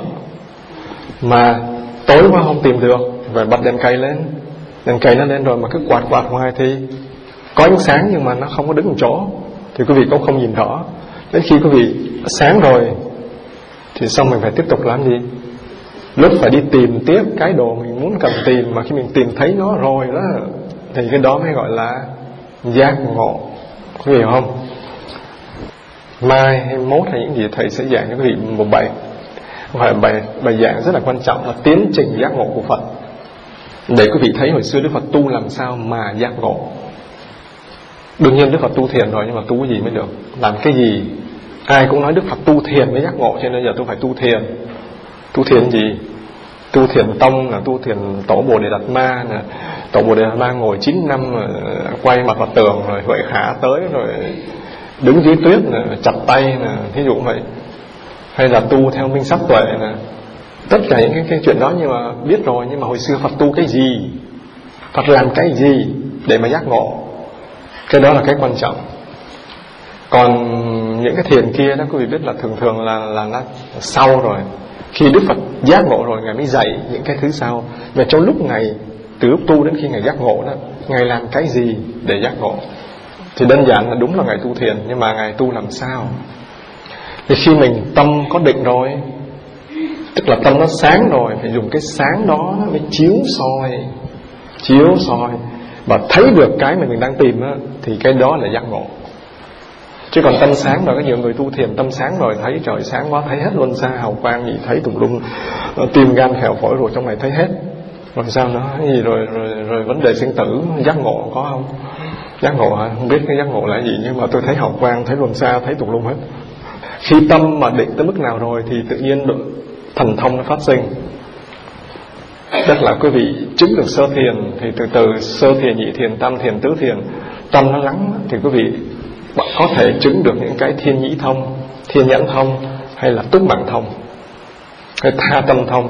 mà tối quá không tìm được, phải bật đèn cày lên. Đèn cày nó lên rồi mà cứ quạt quạt hoài thì có ánh sáng nhưng mà nó không có đứng một chỗ, thì quý vị cũng không nhìn rõ. Đến khi quý vị sáng rồi thì xong mình phải tiếp tục làm gì? Lúc phải đi tìm tiếp cái đồ mình muốn cần tìm, mà khi mình tìm thấy nó rồi đó, thì cái đó mới gọi là giác ngộ. Quý vị hiểu không? Mai hay mốt hay những gì thầy sẽ giảng cho quý vị một bài, và bài, bài giảng rất là quan trọng là tiến trình giác ngộ của Phật, để quý vị thấy hồi xưa Đức Phật tu làm sao mà giác ngộ. Đương nhiên Đức Phật tu thiền rồi, nhưng mà tu cái gì mới được? Làm cái gì? Ai cũng nói Đức Phật tu thiền mới giác ngộ, cho nên giờ tôi phải tu thiền. Tu thiền gì? Tu thiền tông là tu thiền tổ Bồ Đề Đạt Ma nè. Tổ Bồ Đề Đạt Ma ngồi chín năm quay mặt vào tường, rồi Huệ Khả tới rồi đứng dưới tuyết nè, chặt tay nè, thí dụ vậy. Hay là tu theo minh sắc tuệ nè. Tất cả những cái, cái chuyện đó nhưng mà biết rồi. Nhưng mà hồi xưa Phật tu cái gì? Phật làm cái gì để mà giác ngộ? Cái đó là cái quan trọng. Còn những cái thiền kia đó quý vị biết là thường thường là, là nó sau rồi. Khi Đức Phật giác ngộ rồi, Ngài mới dạy những cái thứ sau. Và trong lúc Ngài, từ lúc tu đến khi Ngài giác ngộ đó, Ngài làm cái gì để giác ngộ? Thì đơn giản là đúng là Ngài tu thiền, nhưng mà Ngài tu làm sao? Thì khi mình tâm có định rồi, tức là tâm nó sáng rồi, phải dùng cái sáng đó mới chiếu soi, chiếu soi và thấy được cái mà mình đang tìm đó, thì cái đó là giác ngộ. Chứ còn tâm sáng rồi, có nhiều người tu thiền tâm sáng rồi thấy trời sáng quá, thấy hết luân xa hào quang gì, thấy tùm lum, tim gan phèo phổi rồi trong này thấy hết. Rồi sao nữa? Cái gì rồi, rồi rồi vấn đề sinh tử, giác ngộ có không? Giác ngộ hả? Không biết cái giác ngộ là gì, nhưng mà tôi thấy hào quang, thấy luân xa, thấy tùm lum hết. Khi tâm mà định tới mức nào rồi thì tự nhiên thần thông nó phát sinh. Tức là quý vị chứng được sơ thiền, thì từ từ sơ thiền, nhị thiền, tam thiền, tứ thiền, tâm nó lắng thì quý vị có thể chứng được những cái thiên nhĩ thông, thiên nhãn thông, hay là túc mạng thông, hay tha tâm thông.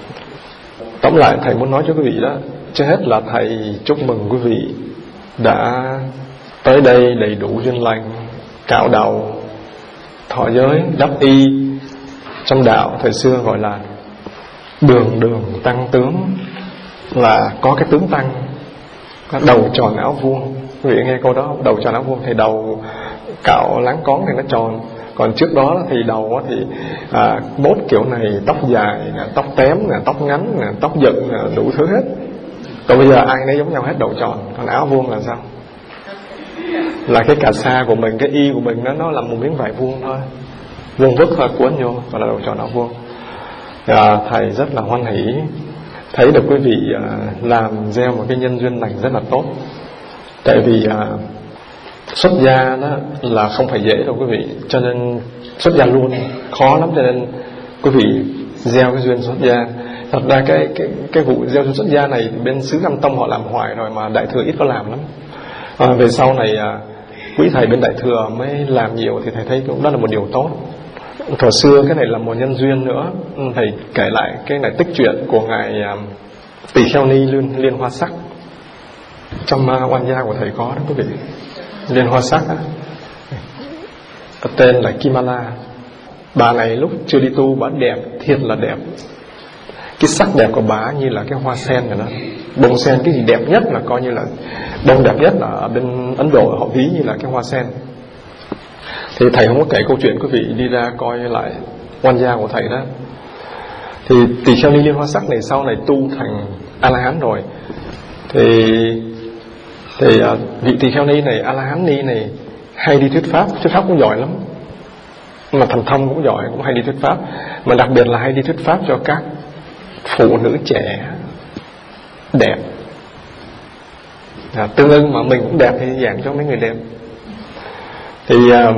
Tóm lại thầy muốn nói cho quý vị đó, trước hết là thầy chúc mừng quý vị đã tới đây đầy đủ duyên lành, cạo đầu, thọ giới, đắp y. Trong đạo thời xưa gọi là đường đường tăng tướng, là có cái tướng tăng, đầu tròn áo vuông. Quý vị nghe câu đó, đầu tròn áo vuông thì đầu cạo láng cón thì nó tròn. Còn trước đó thì đầu thì à, mốt kiểu này, tóc dài, tóc tém, tóc ngắn, tóc dựng, đủ thứ hết. Còn bây giờ ai nấy giống nhau hết, đầu tròn. Còn áo vuông là sao? Là cái cà sa của mình, cái y của mình nó, nó là một miếng vải vuông thôi, vuông vức thôi, cuốn vô, gọi là đầu tròn áo vuông. À, thầy rất là hoan hỷ thấy được quý vị à, làm gieo một cái nhân duyên lành rất là tốt. Tại vì à, xuất gia đó là không phải dễ đâu quý vị, cho nên xuất gia luôn khó lắm, cho nên quý vị gieo cái duyên xuất gia. Thật ra cái cái cái vụ gieo duyên xuất gia này thì bên xứ Nam Tông họ làm hoài rồi, mà Đại Thừa ít có làm lắm. À, về sau này à, quý thầy bên Đại Thừa mới làm nhiều, thì thầy thấy cũng đó là một điều tốt. Thời xưa cái này là một nhân duyên nữa. Thầy kể lại cái này tích truyện của ngài Tỳ Kheo Ni Liên, Liên Hoa Sắc. trong uh, oan gia của thầy có đó quý vị, Liên Hoa Sắc đó. Tên là Kimala. Bà này lúc chưa đi tu bà đẹp, thiệt là đẹp. Cái sắc đẹp của bà như là cái hoa sen rồi đó. Bông sen cái gì đẹp nhất là coi như là bông đẹp nhất là ở bên Ấn Độ họ ví như là cái hoa sen. Thì thầy không có kể câu chuyện quý vị đi ra coi lại oan gia của thầy đó. Thì tỳ kheo ni Liên Hoa Sắc này sau này tu thành A-la-hán rồi. Thì thì uh, vị tỳ kheo ni này, A-la-hán ni này hay đi thuyết pháp, thuyết pháp cũng giỏi lắm, mà thần thông cũng giỏi, cũng hay đi thuyết pháp, mà đặc biệt là hay đi thuyết pháp cho các phụ nữ trẻ đẹp. À, tương ưng mà mình cũng đẹp thì giảng cho mấy người đẹp. Thì uh,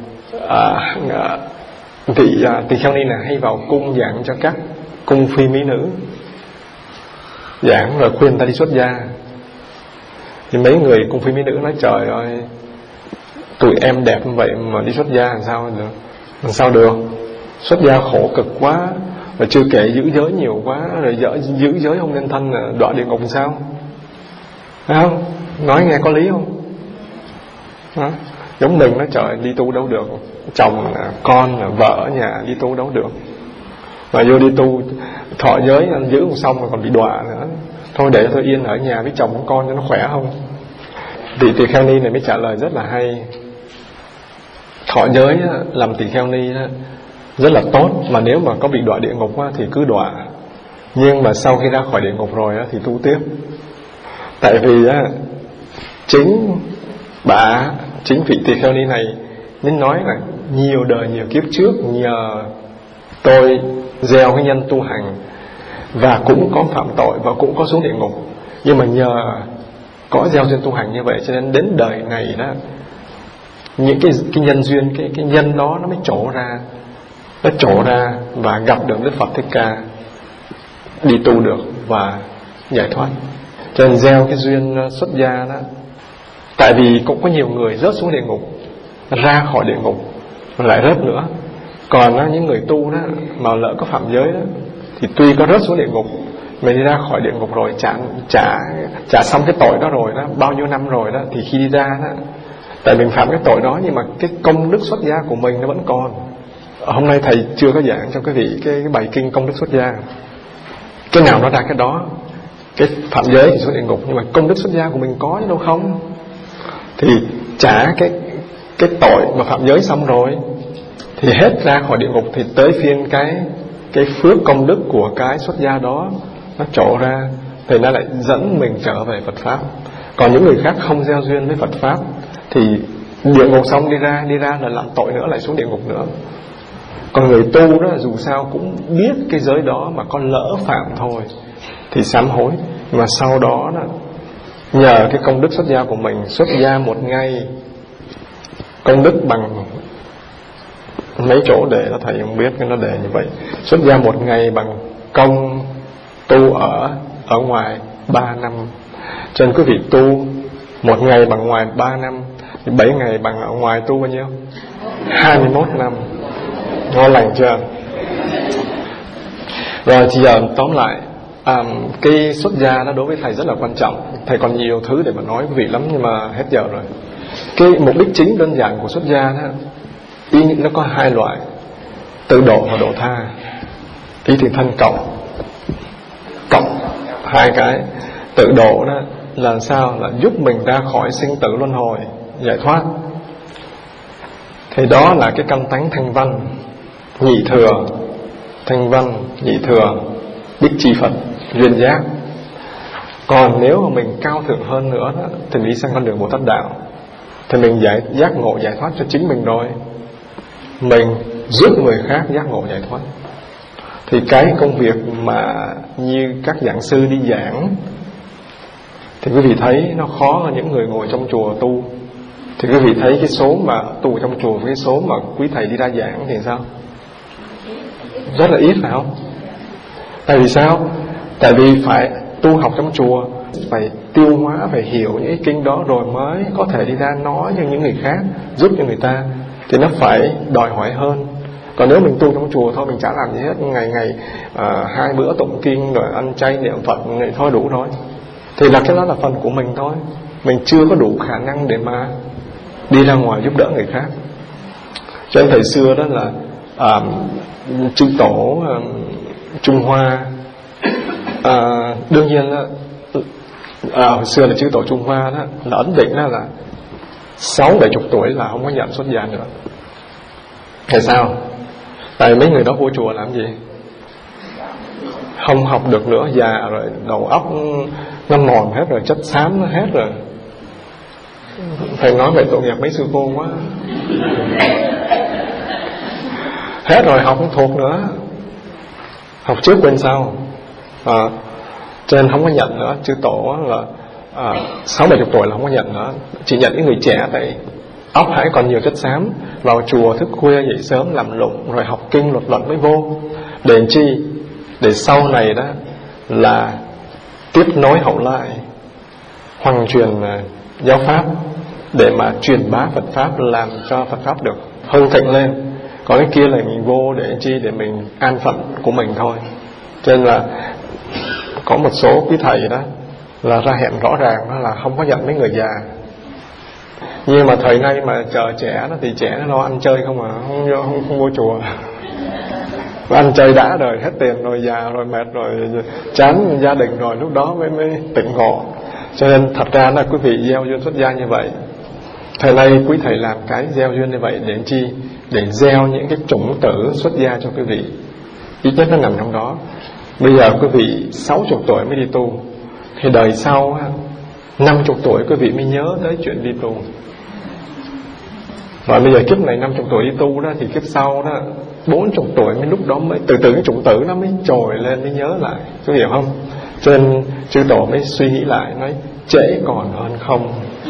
uh, vị uh, tỳ kheo ni này hay vào cung giảng cho các cung phi mỹ nữ, giảng rồi khuyên ta đi xuất gia. Thì mấy người cung phi mỹ nữ nói trời ơi, tụi em đẹp như vậy mà đi xuất gia làm sao được? Làm sao được? Xuất gia khổ cực quá, và chưa kể giữ giới nhiều quá, rồi dỡ, giữ giới không nên thân là đọa địa ngục làm sao? Phải không? Nói nghe có lý không? Đó. Giống mình nói trời đi tu đâu được, chồng con vợ ở nhà đi tu đâu được, mà vô đi tu thọ giới giữ không xong rồi còn bị đọa nữa. Thôi để tôi yên ở nhà với chồng con cho nó khỏe không? Vị tỳ kheo ni này mới trả lời rất là hay. Thọ giới làm tỳ kheo ni rất là tốt, mà nếu mà có bị đọa địa ngục thì cứ đọa, nhưng mà sau khi ra khỏi địa ngục rồi thì tu tiếp. Tại vì chính bà, chính vị tỳ kheo ni này nên nói là nhiều đời nhiều kiếp trước nhờ tôi gieo cái nhân tu hành và cũng có phạm tội và cũng có xuống địa ngục, nhưng mà nhờ có gieo duyên tu hành như vậy cho nên đến đời này đó, những cái, cái nhân duyên, cái, cái nhân đó nó mới trổ ra, nó trổ ra và gặp được Đức Phật Thích Ca, đi tu được và giải thoát. Cho nên gieo cái duyên xuất gia đó. Tại vì cũng có nhiều người rớt xuống địa ngục, ra khỏi địa ngục lại rớt nữa. Còn đó, những người tu đó mà lỡ có phạm giới đó, thì tuy có rớt xuống địa ngục, mình đi ra khỏi địa ngục rồi, trả, trả, trả xong cái tội đó rồi đó, bao nhiêu năm rồi đó, thì khi đi ra đó, tại mình phạm cái tội đó, nhưng mà cái công đức xuất gia của mình nó vẫn còn. Hôm nay thầy chưa có giảng cho quý vị cái, cái bài kinh công đức xuất gia. Cái nào nó ra cái đó. Cái phạm giới thì xuống địa ngục, nhưng mà công đức xuất gia của mình có chứ đâu không. Thì trả cái cái tội mà phạm giới xong rồi thì hết ra khỏi địa ngục, thì tới phiên cái cái phước công đức của cái xuất gia đó nó trổ ra, thì nó lại dẫn mình trở về Phật pháp. Còn những người khác không gieo duyên với Phật pháp thì địa ngục xong đi ra, đi ra là làm tội nữa, lại xuống địa ngục nữa. Còn người tu đó dù sao cũng biết cái giới đó, mà có lỡ phạm thôi thì sám hối. Mà sau đó, đó nhờ cái công đức xuất gia của mình, xuất gia một ngày công đức bằng mấy chỗ để nó thầy không biết, cái nó để như vậy. Xuất gia một ngày bằng công tu ở ở ngoài ba năm. Cho nên quý vị tu một ngày bằng ngoài ba năm thì bảy ngày bằng ở ngoài tu bao nhiêu? Hai mươi mốt năm. Ngon lành chưa? Rồi thì giờ tóm lại, à, cái xuất gia đó đối với thầy rất là quan trọng. Thầy còn nhiều thứ để mà nói quý vị lắm, nhưng mà hết giờ rồi. Cái mục đích chính đơn giản của xuất gia đó, ý nó có hai loại: tự độ và độ tha. Ý thì thân cộng cộng hai cái. Tự độ đó là sao? Là giúp mình ra khỏi sinh tử luân hồi, giải thoát. Thì đó là cái căn tánh thanh văn, nhị thừa. Thanh văn, nhị thừa, đích chi Phật, duyên giác. Còn nếu mà mình cao thượng hơn nữa đó, thì mình đi sang con đường Bồ Tát đạo, thì mình giải, giác ngộ giải thoát cho chính mình rồi. Mình giúp người khác giác ngộ giải thoát. Thì cái công việc mà như các giảng sư đi giảng thì quý vị thấy nó khó hơn những người ngồi trong chùa tu. Thì quý vị thấy cái số mà tu trong chùa với cái số mà quý thầy đi ra giảng thì sao? Rất là ít, phải không? Tại vì sao? Tại vì phải tu học trong chùa, phải tiêu hóa, phải hiểu những cái kinh đó rồi mới có thể đi ra nói cho những người khác, giúp cho người ta. Thì nó phải đòi hỏi hơn. Còn nếu mình tu trong chùa thôi, mình chả làm gì hết, ngày ngày à, hai bữa tụng kinh rồi ăn chay niệm Phật thôi đủ rồi. thì là cái đó là phần của mình thôi. Mình chưa có đủ khả năng để mà đi ra ngoài giúp đỡ người khác. Cho nên thời xưa đó là à, chư tổ à, Trung Hoa, à, đương nhiên là à, hồi xưa là chư tổ Trung Hoa đó là ấn định đó là sáu bảy chục tuổi là không có nhận xuất gia nữa. Tại sao? Tại mấy người đó vô chùa làm gì? Không học được nữa, già rồi, đầu óc nó mòn hết rồi, chất xám nó hết rồi. Thầy nói vậy tội nghiệp mấy sư cô quá. Hết rồi, học không thuộc nữa, học trước quên sau. à, Cho nên không có nhận nữa. Chư tổ là à, sáu bảy chục tuổi là không có nhận nữa, chỉ nhận những người trẻ. Tại óc hãy còn nhiều chất xám, vào chùa thức khuya dậy sớm làm lụng rồi học kinh luật luận mới vô. Để làm chi? Để sau này đó là tiếp nối hậu lại, hoằng truyền giáo pháp, để mà truyền bá Phật pháp, làm cho Phật pháp được hưng thịnh lên. Còn cái kia là mình vô để chi? Để mình an phận của mình thôi. Cho nên là có một số quý thầy đó là ra hẹn rõ ràng đó là không có nhận mấy người già. Nhưng mà thời nay mà chờ trẻ đó thì trẻ nó lo ăn chơi không à, không vô, không, không vô chùa. Ăn chơi đã rồi, hết tiền rồi, già rồi, mệt rồi, chán gia đình rồi, lúc đó mới mới tỉnh ngộ. Cho nên thật ra là quý vị gieo duyên xuất gia như vậy. Thời nay quý thầy làm cái gieo duyên như vậy để chi? Để gieo những cái chủng tử xuất gia cho quý vị. Ít nhất nó nằm trong đó. Bây giờ quý vị sáu chục tuổi mới đi tu, thì đời sau năm chục tuổi quý vị mới nhớ tới chuyện đi tu. Rồi bây giờ kiếp này năm chục tuổi đi tu đó, thì kiếp sau đó bốn chục tuổi mới lúc đó mới từ từ cái chủng tử nó mới trồi lên, mới nhớ lại. Có hiểu không? Cho nên chư tổ mới suy nghĩ lại, nói trễ còn hơn không.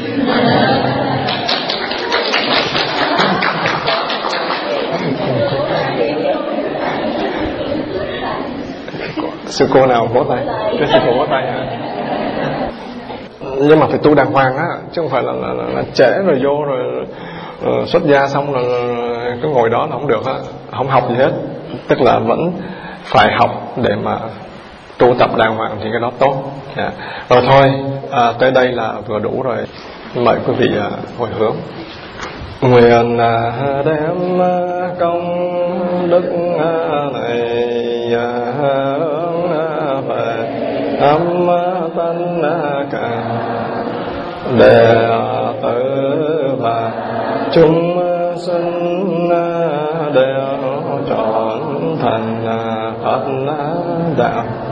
Sư cô nào vỗ tay? Cái sư cô vỗ tay hả? Nhưng mà phải tu đàng hoàng á, chứ không phải là, là, là, là trễ rồi vô rồi uh, xuất gia xong rồi uh, cứ ngồi đó là không được á, không học gì hết. Tức là vẫn phải học để mà tu tập đàng hoàng thì cái đó tốt. Yeah. Rồi thôi, à, tới đây là vừa đủ rồi. Mời quý vị uh, hồi hướng. Nguyện uh, đem uh, công đức uh, này hướng uh, về âm tân cả đệ tử và chúng sinh đều trọn thành Phật đạo.